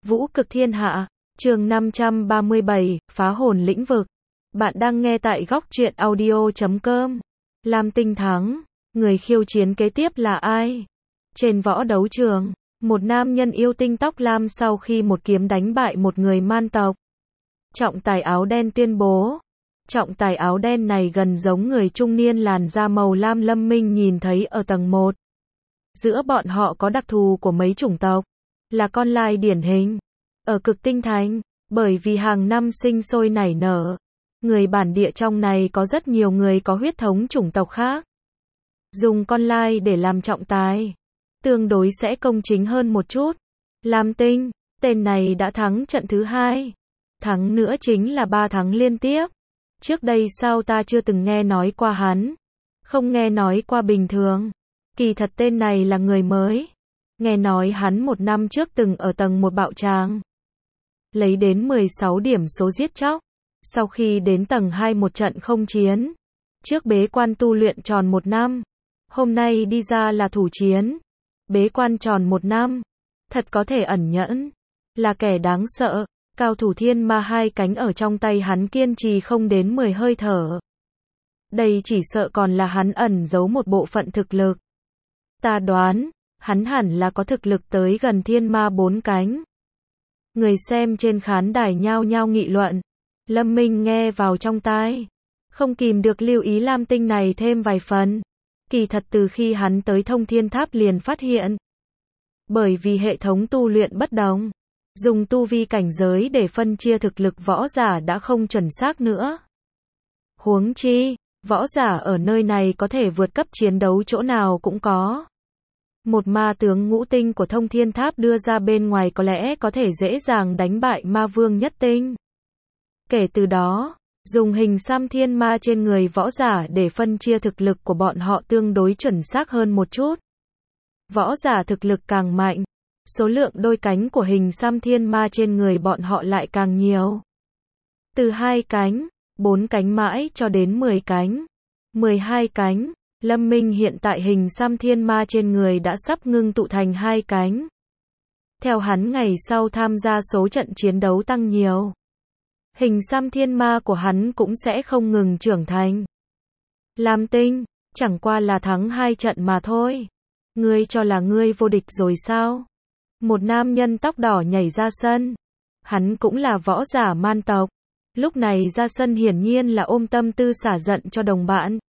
Vũ cực thiên hạ, chương 537, phá hồn lĩnh vực. Bạn đang nghe tại góc truyện audio.com. Lam Tinh thắng, người khiêu chiến kế tiếp là ai? Trên võ đấu trường, một nam nhân yêu tinh tóc lam sau khi một kiếm đánh bại một người man tộc. Trọng tài áo đen tuyên bố. Trọng tài áo đen này gần giống người trung niên làn da màu lam Lâm Minh nhìn thấy ở tầng 1. Giữa bọn họ có đặc thù của mấy chủng tộc, là con lai điển hình. Ở cực tinh thành, bởi vì hàng năm sinh sôi nảy nở, người bản địa trong này có rất nhiều người có huyết thống chủng tộc khác. Dùng con lai để làm trọng tài, tương đối sẽ công chính hơn một chút. Lam Tinh, tên này đã thắng trận thứ 2. Thắng nữa chính là 3 thắng liên tiếp. Trước đây sao ta chưa từng nghe nói qua hắn? Không nghe nói qua bình thường. Kỳ thật tên này là người mới. Nghe nói hắn 1 năm trước từng ở tầng 1 bạo tràng, lấy đến 16 điểm số giết chóc. Sau khi đến tầng 2 một trận không chiến, trước bế quan tu luyện tròn 1 năm. Hôm nay đi ra là thủ chiến. Bế quan tròn 1 năm. Thật có thể ẩn nhẫn. Là kẻ đáng sợ. Cao thủ thiên ma 2 cánh ở trong tay hắn kiên trì không đến 10 hơi thở. Đây chỉ sợ còn là hắn ẩn giấu một bộ phận thực lực. Ta đoán, hắn hẳn là có thực lực tới gần thiên ma 4 cánh. Người xem trên khán đài nhao nhao nghị luận. Lâm Minh nghe vào trong tai, không kìm được lưu ý Lam Tinh này thêm vài phần. Kỳ thật từ khi hắn tới Thông Thiên Tháp liền phát hiện. Bởi vì hệ thống tu luyện bất đồng, dùng tu vi cảnh giới để phân chia thực lực võ giả đã không chuẩn xác nữa. Huống chi, võ giả ở nơi này có thể vượt cấp chiến đấu chỗ nào cũng có. Một ma tướng ngũ tinh của Thông Thiên Tháp đưa ra bên ngoài có lẽ có thể dễ dàng đánh bại ma vương nhất tinh. Kể từ đó, dùng hình xăm thiên ma trên người võ giả để phân chia thực lực của bọn họ tương đối chuẩn xác hơn một chút. Võ giả thực lực càng mạnh, số lượng đôi cánh của hình xăm thiên ma trên người bọn họ lại càng nhiều. Từ 2 cánh, 4 cánh mãi cho đến 10 cánh, 12 cánh. Lâm Minh hiện tại hình xăm thiên ma trên người đã sắp ngưng tụ thành 2 cánh. Theo hắn ngày sau tham gia số trận chiến đấu tăng nhiều, hình xăm thiên ma của hắn cũng sẽ không ngừng trưởng thành. Lam Tinh, chẳng qua là thắng 2 trận mà thôi. Ngươi cho là ngươi vô địch rồi sao? Một nam nhân tóc đỏ nhảy ra sân. Hắn cũng là võ giả man tộc. Lúc này ra sân hiển nhiên là ôm tâm tư xả giận cho đồng bạn.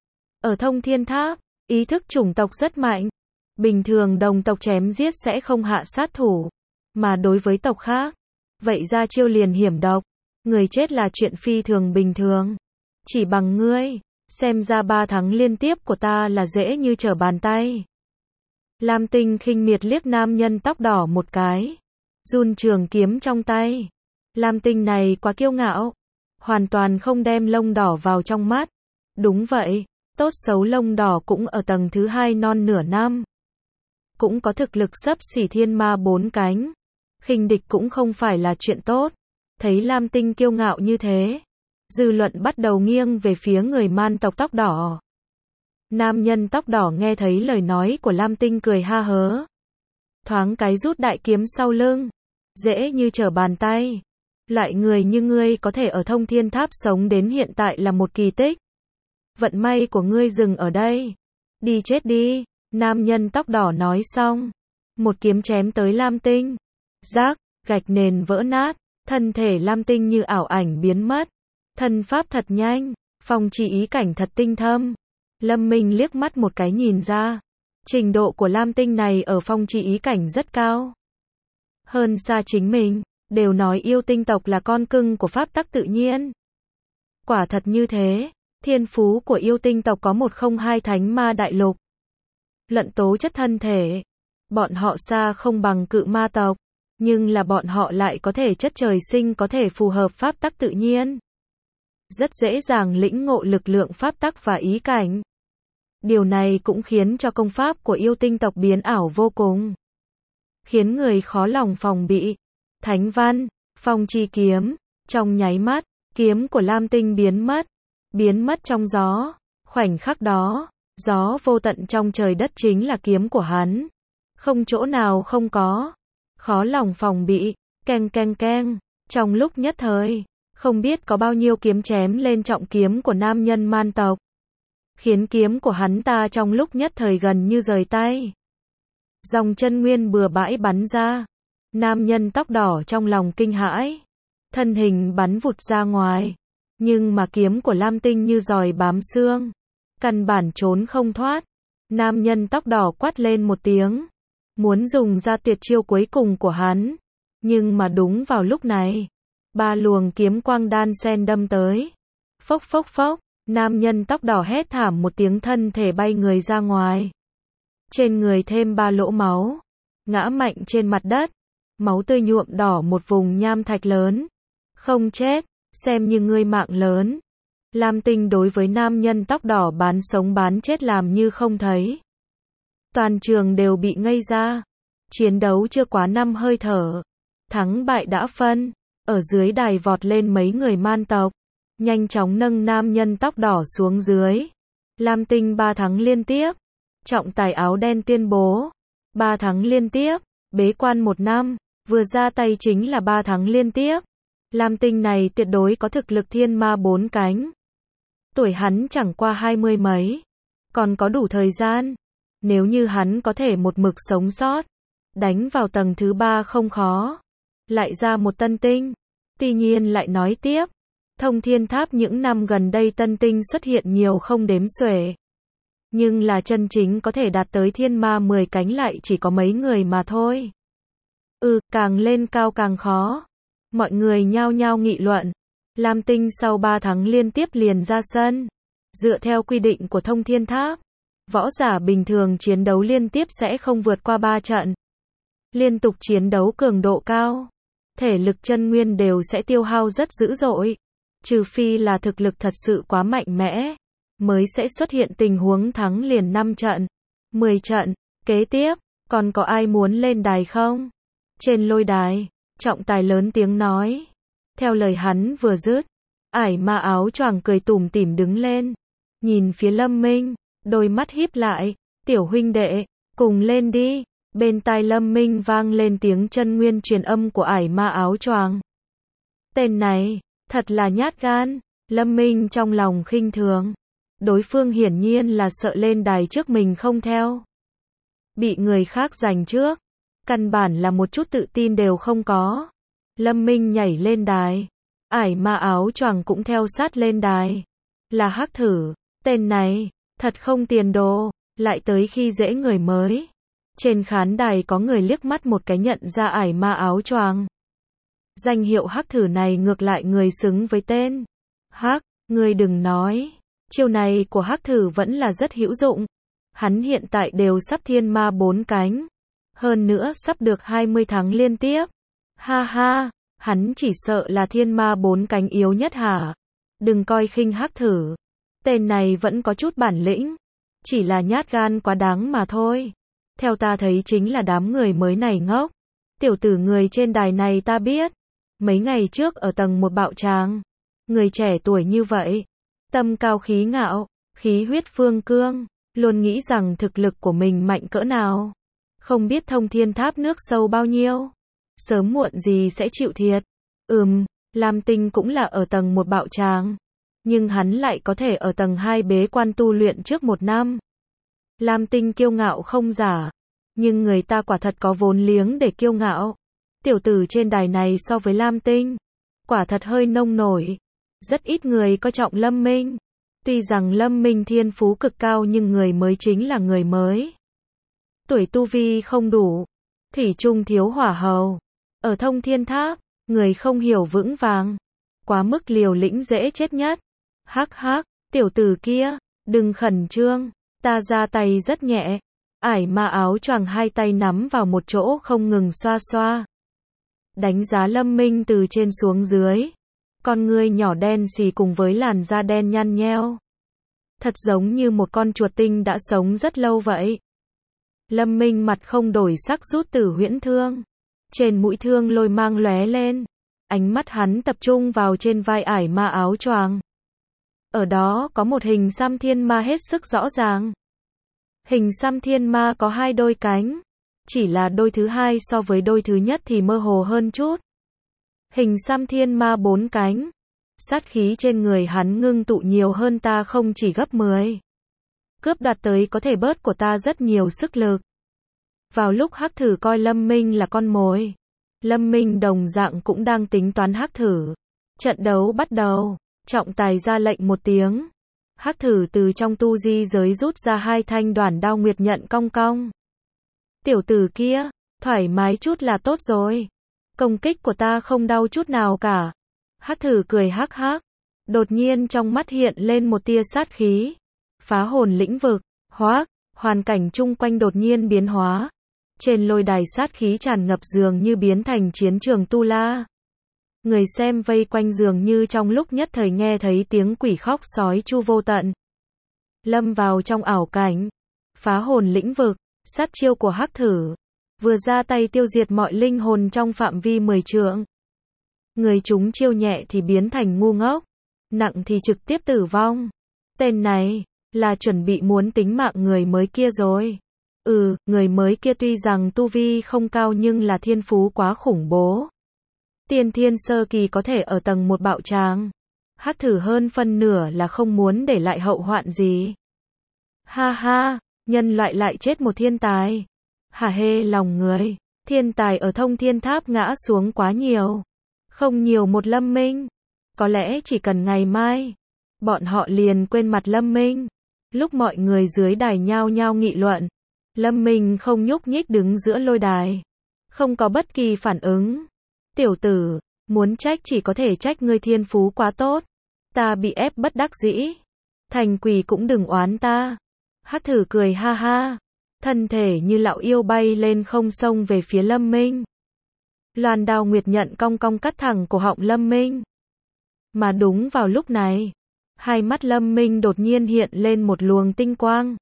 Ở Thông Thiên Tháp, ý thức chủng tộc rất mạnh. Bình thường đồng tộc chém giết sẽ không hạ sát thủ. Mà đối với tộc khác, vậy ra chiêu liền hiểm độc. Người chết là chuyện phi thường bình thường. Chỉ bằng ngươi, xem ra 3 thắng liên tiếp của ta là dễ như trở bàn tay. Lam Tinh khinh miệt liếc nam nhân tóc đỏ một cái. Run trường kiếm trong tay. Lam Tinh này quá kiêu ngạo. Hoàn toàn không đem lông đỏ vào trong mắt. Đúng vậy, tốt xấu lông đỏ cũng ở tầng thứ 2 non nửa năm. Cũng có thực lực xấp xỉ thiên ma 4 cánh. Khinh địch cũng không phải là chuyện tốt. Thấy Lam Tinh kiêu ngạo như thế, dư luận bắt đầu nghiêng về phía người man tộc tóc đỏ. Nam nhân tóc đỏ nghe thấy lời nói của Lam Tinh cười ha hớ. Thoáng cái rút đại kiếm sau lưng. Dễ như trở bàn tay. Loại người như ngươi có thể ở Thông Thiên Tháp sống đến hiện tại là một kỳ tích. Vận may của ngươi dừng ở đây. Đi chết đi. Nam nhân tóc đỏ nói xong, một kiếm chém tới Lam Tinh. Rác, gạch nền vỡ nát. Thân thể Lam Tinh như ảo ảnh biến mất. Thân pháp thật nhanh, phong chi ý cảnh thật tinh thâm. Lâm Minh liếc mắt một cái nhìn ra, trình độ của Lam Tinh này ở phong chi ý cảnh rất cao. Hơn xa chính mình, đều nói yêu tinh tộc là con cưng của pháp tắc tự nhiên. Quả thật như thế, thiên phú của yêu tinh tộc có 102 thánh ma đại lục. Luận tố chất thân thể, bọn họ xa không bằng cự ma tộc. Nhưng là bọn họ lại có thể chất trời sinh có thể phù hợp pháp tắc tự nhiên. Rất dễ dàng lĩnh ngộ lực lượng pháp tắc và ý cảnh. Điều này cũng khiến cho công pháp của yêu tinh tộc biến ảo vô cùng. Khiến người khó lòng phòng bị. Thánh văn, phong chi kiếm, trong nháy mắt, kiếm của Lam Tinh biến mất. Biến mất trong gió. Khoảnh khắc đó, gió vô tận trong trời đất chính là kiếm của hắn. Không chỗ nào không có. Khó lòng phòng bị, keng keng keng. Trong lúc nhất thời, không biết có bao nhiêu kiếm chém lên trọng kiếm của nam nhân man tộc, khiến kiếm của hắn ta trong lúc nhất thời gần như rời tay. Dòng chân nguyên bừa bãi bắn ra. Nam nhân tóc đỏ trong lòng kinh hãi, thân hình bắn vụt ra ngoài. Nhưng mà kiếm của Lam Tinh như giòi bám xương, căn bản trốn không thoát. Nam nhân tóc đỏ quát lên một tiếng, muốn dùng ra tuyệt chiêu cuối cùng của hắn. Nhưng mà đúng vào lúc này, 3 luồng kiếm quang đan sen đâm tới. Phốc phốc phốc, nam nhân tóc đỏ hét thảm một tiếng, thân thể bay người ra ngoài. Trên người thêm 3 lỗ máu, ngã mạnh trên mặt đất. Máu tươi nhuộm đỏ một vùng nham thạch lớn. Không chết, xem như ngươi mạng lớn. Lam Tinh đối với nam nhân tóc đỏ bán sống bán chết làm như không thấy. Toàn trường đều bị ngây ra. Chiến đấu chưa quá 5 hơi thở, thắng bại đã phân. Ở dưới đài vọt lên mấy người man tộc, nhanh chóng nâng nam nhân tóc đỏ xuống dưới. Lam Tinh 3 thắng liên tiếp. Trọng tài áo đen tuyên bố 3 thắng liên tiếp, bế quan 1 năm, vừa ra tay chính là 3 thắng liên tiếp. Lam Tinh này tuyệt đối có thực lực thiên ma 4 cánh. Tuổi hắn chẳng qua 20 mấy, còn có đủ thời gian. Nếu như hắn có thể một mực sống sót, đánh vào tầng thứ 3 không khó. Lại ra một tân tinh. Tuy nhiên lại nói tiếp, Thông Thiên Tháp những năm gần đây tân tinh xuất hiện nhiều không đếm xuể. Nhưng là chân chính có thể đạt tới thiên ma 10 cánh lại chỉ có mấy người mà thôi. Càng lên cao càng khó. Mọi người nhao nhao nghị luận. Lam Tinh sau 3 tháng liên tiếp liền ra sân. Dựa theo quy định của Thông Thiên Tháp, võ giả bình thường chiến đấu liên tiếp sẽ không vượt qua 3 trận. Liên tục chiến đấu cường độ cao, thể lực chân nguyên đều sẽ tiêu hao rất dữ dội. Trừ phi là thực lực thật sự quá mạnh mẽ, mới sẽ xuất hiện tình huống thắng liền 5 trận, 10 trận. Kế tiếp, còn có ai muốn lên đài không? Trên lôi đài, trọng tài lớn tiếng nói. Theo lời hắn vừa dứt, ải ma áo choàng cười tủm tỉm đứng lên, nhìn phía Lâm Minh, đôi mắt híp lại. Tiểu huynh đệ, cùng lên đi. Bên tai Lâm Minh vang lên tiếng chân nguyên truyền âm của ải ma áo choàng. Tên này, thật là nhát gan. Lâm Minh trong lòng khinh thường. Đối phương hiển nhiên là sợ lên đài trước mình không theo, bị người khác giành trước. Căn bản là một chút tự tin đều không có. Lâm Minh nhảy lên đài, ải ma áo choàng cũng theo sát lên đài. Là Hắc Thử, tên này, thật không tiền đồ, lại tới khi dễ người mới. Trên khán đài có người liếc mắt một cái nhận ra ải ma áo choàng. Danh hiệu Hắc Thử này ngược lại người xứng với tên. Hắc, ngươi đừng nói, chiêu này của Hắc Thử vẫn là rất hữu dụng. Hắn hiện tại đều sắp thiên ma 4 cánh. Hơn nữa sắp được 20 tháng liên tiếp. Ha ha, hắn chỉ sợ là thiên ma 4 cánh yếu nhất hả? Đừng coi khinh Hắc Thử. Tên này vẫn có chút bản lĩnh. Chỉ là nhát gan quá đáng mà thôi. Theo ta thấy chính là đám người mới này ngốc. Tiểu tử người trên đài này ta biết. Mấy ngày trước ở tầng 1 bạo tràng. Người trẻ tuổi như vậy. Tâm cao khí ngạo, khí huyết phương cương. Luôn nghĩ rằng thực lực của mình mạnh cỡ nào. Không biết Thông Thiên Tháp nước sâu bao nhiêu. Sớm muộn gì sẽ chịu thiệt. Lam Tinh cũng là ở tầng 1 bạo tràng. Nhưng hắn lại có thể ở tầng 2 bế quan tu luyện trước 1 năm. Lam Tinh kiêu ngạo không giả. Nhưng người ta quả thật có vốn liếng để kiêu ngạo. Tiểu tử trên đài này so với Lam Tinh, quả thật hơi nông nổi. Rất ít người coi trọng Lâm Minh. Tuy rằng Lâm Minh thiên phú cực cao nhưng người mới chính là người mới. Tuổi tu vi không đủ. Thủy chung thiếu hỏa hầu. Ở Thông Thiên Tháp, người không hiểu vững vàng. Quá mức liều lĩnh dễ chết nhất. Hắc hắc, tiểu tử kia, đừng khẩn trương. Ta ra tay rất nhẹ. Ải ma áo choàng hai tay nắm vào một chỗ không ngừng xoa xoa. Đánh giá Lâm Minh từ trên xuống dưới. Con ngươi nhỏ đen xì cùng với làn da đen nhăn nheo. Thật giống như một con chuột tinh đã sống rất lâu vậy. Lâm Minh mặt không đổi sắc rút Tử Huyễn Thương. Trên mũi thương lôi mang lóe lên. Ánh mắt hắn tập trung vào trên vai ải ma áo choàng. Ở đó có một hình xăm thiên ma hết sức rõ ràng. Hình xăm thiên ma có 2 đôi cánh. Chỉ là đôi thứ hai so với đôi thứ nhất thì mơ hồ hơn chút. Hình xăm thiên ma 4 cánh. Sát khí trên người hắn ngưng tụ nhiều hơn ta không chỉ gấp 10. Cướp đoạt tới có thể bớt của ta rất nhiều sức lực. Vào lúc Hắc Thử coi Lâm Minh là con mồi, Lâm Minh đồng dạng cũng đang tính toán Hắc Thử. Trận đấu bắt đầu, trọng tài ra lệnh một tiếng. Hắc Thử từ trong tu di giới rút ra 2 thanh đoản đao nguyệt nhận cong cong. Tiểu tử kia, thoải mái chút là tốt rồi. Công kích của ta không đau chút nào cả. Hắc Thử cười hắc hắc. Đột nhiên trong mắt hiện lên một tia sát khí. Phá hồn lĩnh vực, hóa, hoàn cảnh chung quanh đột nhiên biến hóa. Trên lôi đài sát khí tràn ngập dường như biến thành chiến trường tu la. Người xem vây quanh dường như trong lúc nhất thời nghe thấy tiếng quỷ khóc sói chu vô tận. Lâm vào trong ảo cảnh. Phá hồn lĩnh vực, sát chiêu của Hắc Thử. Vừa ra tay tiêu diệt mọi linh hồn trong phạm vi 10 trượng. Người chúng chiêu nhẹ thì biến thành ngu ngốc, nặng thì trực tiếp tử vong. Tên này, là chuẩn bị muốn tính mạng người mới kia rồi. Người mới kia tuy rằng tu vi không cao nhưng là thiên phú quá khủng bố. Tiên thiên sơ kỳ có thể ở tầng 1 bạo tràng. Hắc Thử hơn phân nửa là không muốn để lại hậu hoạn gì. Ha ha, nhân loại lại chết một thiên tài. Hả hê lòng người, thiên tài ở Thông Thiên Tháp ngã xuống quá nhiều. Không nhiều một Lâm Minh. Có lẽ chỉ cần ngày mai, bọn họ liền quên mặt Lâm Minh. Lúc mọi người dưới đài nhao nhao nghị luận, Lâm Minh không nhúc nhích đứng giữa lôi đài. Không có bất kỳ phản ứng. Tiểu tử, muốn trách chỉ có thể trách ngươi thiên phú quá tốt. Ta bị ép bất đắc dĩ. Thành quỷ cũng đừng oán ta. Hắc Thử cười ha ha. Thân thể như lão yêu bay lên không xông về phía Lâm Minh. Loan đao nguyệt nhận cong cong cắt thẳng cổ họng Lâm Minh. Mà đúng vào lúc này, hai mắt Lâm Minh đột nhiên hiện lên một luồng tinh quang.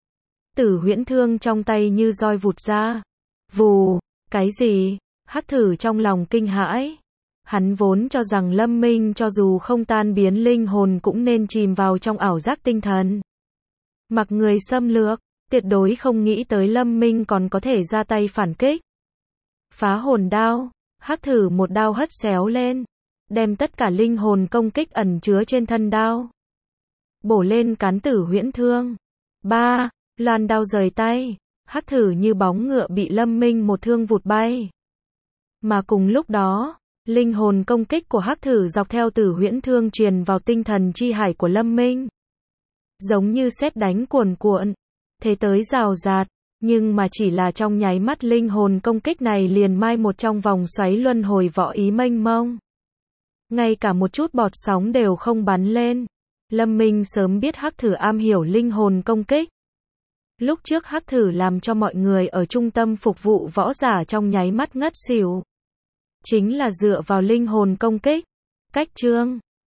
Tử huyễn thương trong tay như roi vụt ra. Vù, cái gì? Hắc Thử trong lòng kinh hãi. Hắn vốn cho rằng Lâm Minh cho dù không tan biến linh hồn cũng nên chìm vào trong ảo giác tinh thần. Mặc người xâm lược, tuyệt đối không nghĩ tới Lâm Minh còn có thể ra tay phản kích. Phá hồn đao, Hắc Thử một đao hất xéo lên, đem tất cả linh hồn công kích ẩn chứa trên thân đao bổ lên cán tử huyễn thương. Ba, loan đao rời tay, Hắc Thử như bóng ngựa bị Lâm Minh một thương vụt bay. Mà cùng lúc đó, linh hồn công kích của Hắc Thử dọc theo tử huyễn thương truyền vào tinh thần chi hải của Lâm Minh. Giống như sét đánh cuồn cuộn, thế tới rào rạt, nhưng mà chỉ là trong nháy mắt linh hồn công kích này liền mai một trong vòng xoáy luân hồi võ ý mênh mông. Ngay cả một chút bọt sóng đều không bắn lên. Lâm Minh sớm biết Hắc Thử am hiểu linh hồn công kích. Lúc trước Hắc Thử làm cho mọi người ở trung tâm phục vụ võ giả trong nháy mắt ngất xỉu. Chính là dựa vào linh hồn công kích. Cách chương